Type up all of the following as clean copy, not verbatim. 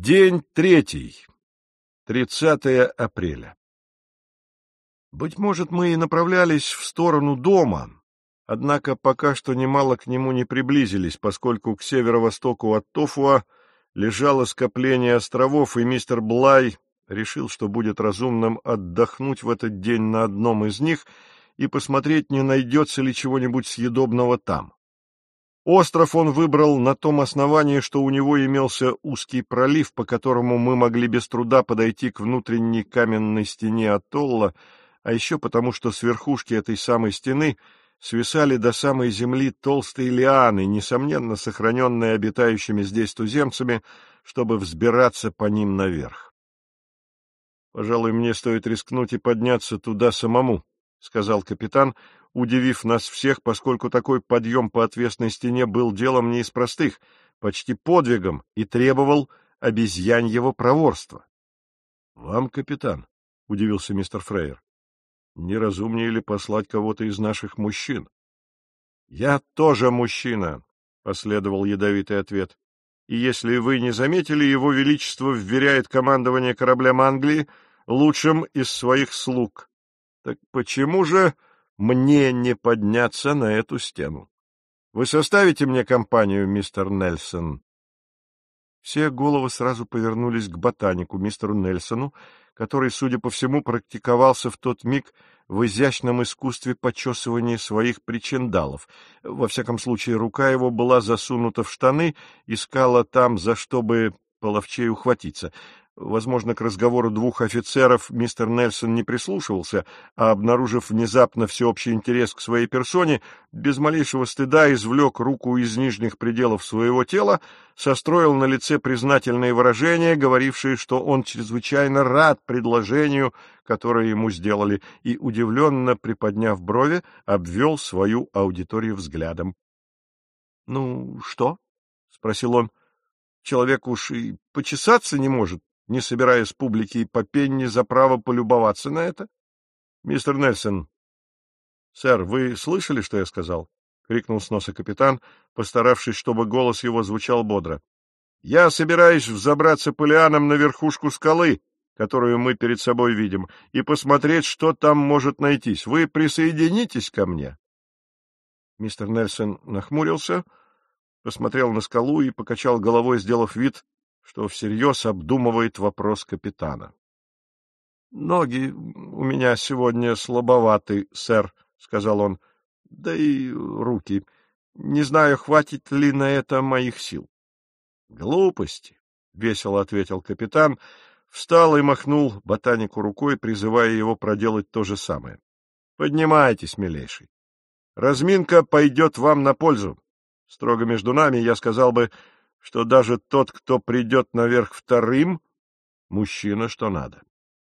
День третий, 30 апреля. Быть может, мы и направлялись в сторону дома, однако пока что немало к нему не приблизились, поскольку к северо-востоку от Тофуа лежало скопление островов, и мистер Блай решил, что будет разумным отдохнуть в этот день на одном из них и посмотреть, не найдется ли чего-нибудь съедобного там. Остров он выбрал на том основании, что у него имелся узкий пролив, по которому мы могли без труда подойти к внутренней каменной стене атолла, а еще потому, что с верхушки этой самой стены свисали до самой земли толстые лианы, несомненно сохраненные обитающими здесь туземцами, чтобы взбираться по ним наверх. «Пожалуй, мне стоит рискнуть и подняться туда самому», — сказал капитан, удивив нас всех, поскольку такой подъем по отвесной стене был делом не из простых, почти подвигом, и требовал обезьяньего проворства. — Вам, капитан? — удивился мистер Фрейер. — Не разумнее ли послать кого-то из наших мужчин? — Я тоже мужчина, — последовал ядовитый ответ. — И если вы не заметили, его величество вверяет командование кораблям Англии лучшим из своих слуг. Так почему же мне не подняться на эту стену? Вы составите мне компанию, мистер Нельсон? Все головы сразу повернулись к ботанику, мистеру Нельсону, который, судя по всему, практиковался в тот миг в изящном искусстве почесывания своих причиндалов. Во всяком случае, рука его была засунута в штаны, искала там, за что бы половчей ухватиться. Возможно, к разговору двух офицеров мистер Нельсон не прислушивался, а, обнаружив внезапно всеобщий интерес к своей персоне, без малейшего стыда извлек руку из нижних пределов своего тела, состроил на лице признательные выражения, говорившие, что он чрезвычайно рад предложению, которое ему сделали, и, удивленно приподняв брови, обвел свою аудиторию взглядом. — Ну, что? — спросил он. — Человек уж и почесаться не может, не собирая с публики и по пенни за право полюбоваться на это? — Мистер Нельсон. — Сэр, вы слышали, что я сказал? — крикнул с носа капитан, постаравшись, чтобы голос его звучал бодро. — Я собираюсь взобраться по лианам на верхушку скалы, которую мы перед собой видим, и посмотреть, что там может найтись. Вы присоединитесь ко мне? Мистер Нельсон нахмурился, посмотрел на скалу и покачал головой, сделав вид, что всерьез обдумывает вопрос капитана. — Ноги у меня сегодня слабоваты, сэр, — сказал он, — да и руки. Не знаю, хватит ли на это моих сил. — Глупости, — весело ответил капитан, встал и махнул ботанику рукой, призывая его проделать то же самое. — Поднимайтесь, милейший. Разминка пойдет вам на пользу. Строго между нами я сказал бы, что даже тот, кто придет наверх вторым, мужчина что надо.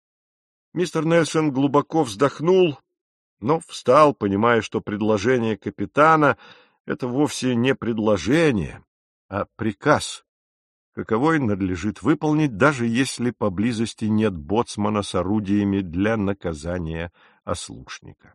Мистер Нельсон глубоко вздохнул, но встал, понимая, что предложение капитана — это вовсе не предложение, а приказ, каковой надлежит выполнить, даже если поблизости нет боцмана с орудиями для наказания ослушника.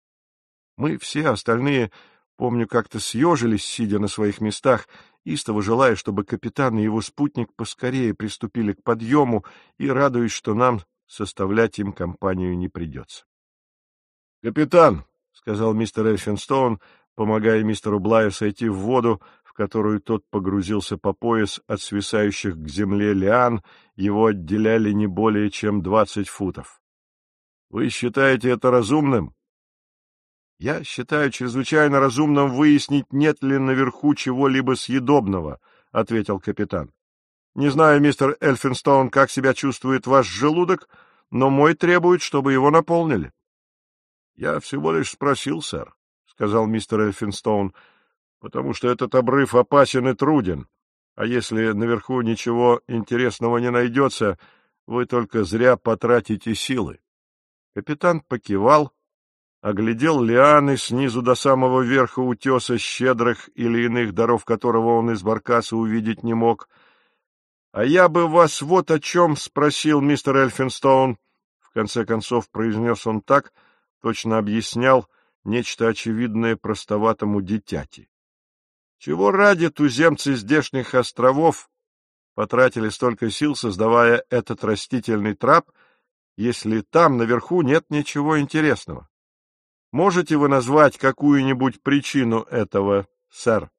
Мы все остальные, помню, как-то съежились, сидя на своих местах, истово желая, чтобы капитан и его спутник поскорее приступили к подъему, и радуясь, что нам составлять им компанию не придется. — Капитан, — сказал мистер Эльфинстоун, помогая мистеру Блаю сойти в воду, в которую тот погрузился по пояс от свисающих к земле лиан, его отделяли не более чем 20 футов. — Вы считаете это разумным? — Я считаю чрезвычайно разумным выяснить, нет ли наверху чего-либо съедобного, — ответил капитан. — Не знаю, мистер Эльфинстоун, как себя чувствует ваш желудок, но мой требует, чтобы его наполнили. — Я всего лишь спросил, сэр, — сказал мистер Эльфинстоун, — потому что этот обрыв опасен и труден, а если наверху ничего интересного не найдется, вы только зря потратите силы. Капитан покивал, оглядел лианы снизу до самого верха утеса, щедрых или иных даров которого он из баркаса увидеть не мог. — А я бы вас вот о чем спросил, мистер Эльфинстоун, — в конце концов произнес он так, точно объяснял нечто очевидное простоватому дитяти. Чего ради туземцы здешних островов потратили столько сил, создавая этот растительный трап, если там, наверху, нет ничего интересного? Можете вы назвать какую-нибудь причину этого, сэр?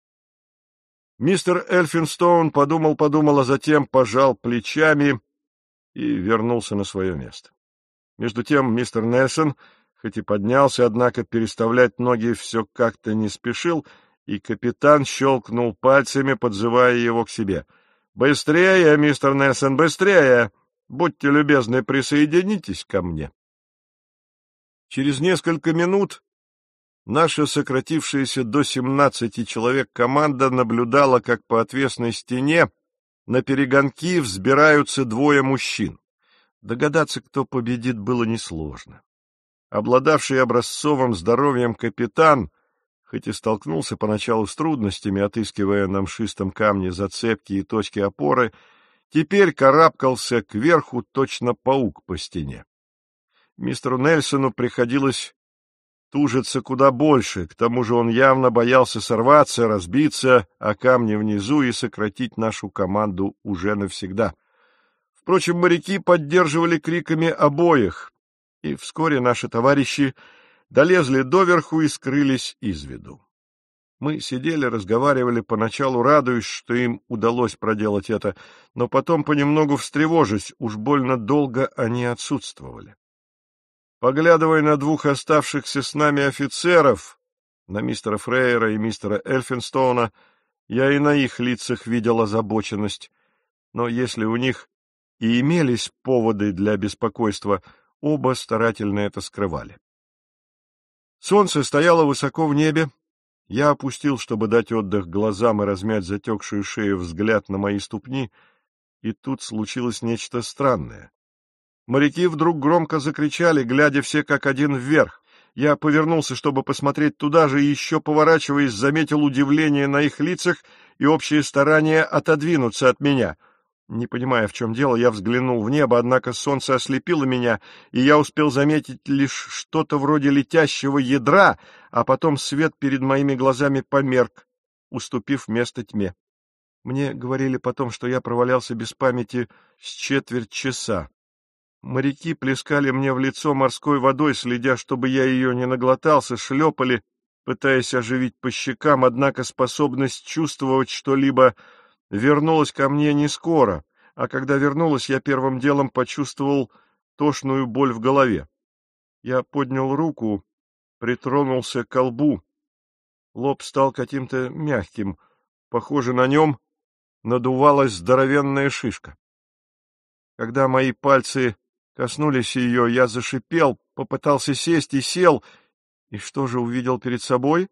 Мистер Эльфинстоун подумал, а затем пожал плечами и вернулся на свое место. Между тем мистер Нельсон, хоть и поднялся, однако переставлять ноги все как-то не спешил, и капитан щелкнул пальцами, подзывая его к себе. — Быстрее, мистер Нельсон, быстрее! Будьте любезны, присоединитесь ко мне. Через несколько минут наша сократившаяся до 17 человек команда наблюдала, как по отвесной стене на перегонки взбираются двое мужчин. Догадаться, кто победит, было несложно. Обладавший образцовым здоровьем капитан, хоть и столкнулся поначалу с трудностями, отыскивая на мшистом камне зацепки и точки опоры, теперь карабкался кверху точно паук по стене. Мистеру Нельсону приходилось тужиться куда больше, к тому же он явно боялся сорваться, разбиться о камни внизу и сократить нашу команду уже навсегда. Впрочем, моряки поддерживали криками обоих, и вскоре наши товарищи долезли доверху и скрылись из виду. Мы сидели, разговаривали, поначалу радуясь, что им удалось проделать это, но потом понемногу встревожась, уж больно долго они отсутствовали. Поглядывая на двух оставшихся с нами офицеров, на мистера Фрейера и мистера Эльфинстоуна, я и на их лицах видел озабоченность, но если у них и имелись поводы для беспокойства, оба старательно это скрывали. Солнце стояло высоко в небе. Я опустил, чтобы дать отдых глазам и размять затекшую шею, взгляд на мои ступни, и тут случилось нечто странное. Моряки вдруг громко закричали, глядя все как один вверх. Я повернулся, чтобы посмотреть туда же, и еще поворачиваясь, заметил удивление на их лицах и общее старание отодвинуться от меня. Не понимая, в чем дело, я взглянул в небо, однако солнце ослепило меня, и я успел заметить лишь что-то вроде летящего ядра, а потом свет перед моими глазами померк, уступив место тьме. Мне говорили потом, что я провалялся без памяти с четверть часа. Моряки плескали мне в лицо морской водой, следя, чтобы я ее не наглотался, шлепали, пытаясь оживить по щекам, однако способность чувствовать что-либо вернулась ко мне не скоро, а когда вернулась, я первым делом почувствовал тошную боль в голове. Я поднял руку, притронулся к лбу. Лоб стал каким-то мягким, похоже, на нем надувалась здоровенная шишка. Когда мои пальцы коснулись ее, я зашипел, попытался сесть и сел, и что же увидел перед собой?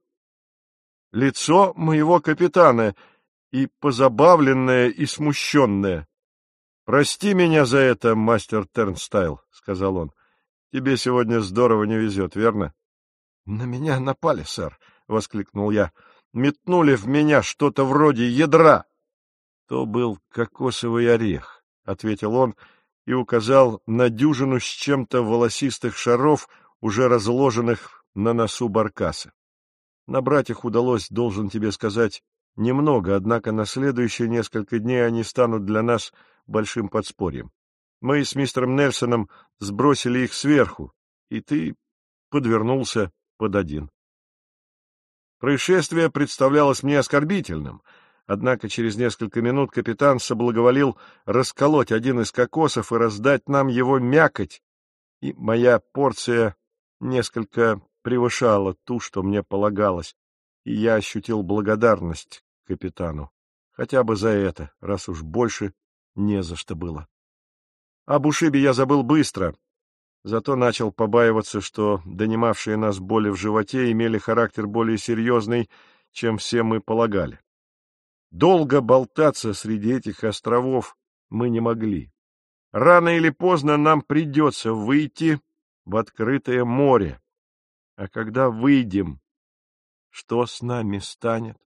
Лицо моего капитана, и позабавленное, и смущенное. — Прости меня за это, мастер Тернстайл, — сказал он. — Тебе сегодня здорово не везет, верно? — На меня напали, сэр, — воскликнул я. — Метнули в меня что-то вроде ядра. — То был кокосовый орех, — ответил он и указал на дюжину с чем-то волосистых шаров, уже разложенных на носу баркаса. Набрать их удалось, должен тебе сказать, немного, однако на следующие несколько дней они станут для нас большим подспорьем. Мы с мистером Нельсоном сбросили их сверху, и ты подвернулся под один. Происшествие представлялось мне оскорбительным, однако через несколько минут капитан соблаговолил расколоть один из кокосов и раздать нам его мякоть, и моя порция несколько превышала ту, что мне полагалось, и я ощутил благодарность капитану, хотя бы за это, раз уж больше не за что было. Об ушибе я забыл быстро, зато начал побаиваться, что донимавшие нас боли в животе имели характер более серьезный, чем все мы полагали. Долго болтаться среди этих островов мы не могли. Рано или поздно нам придется выйти в открытое море. А когда выйдем, что с нами станет?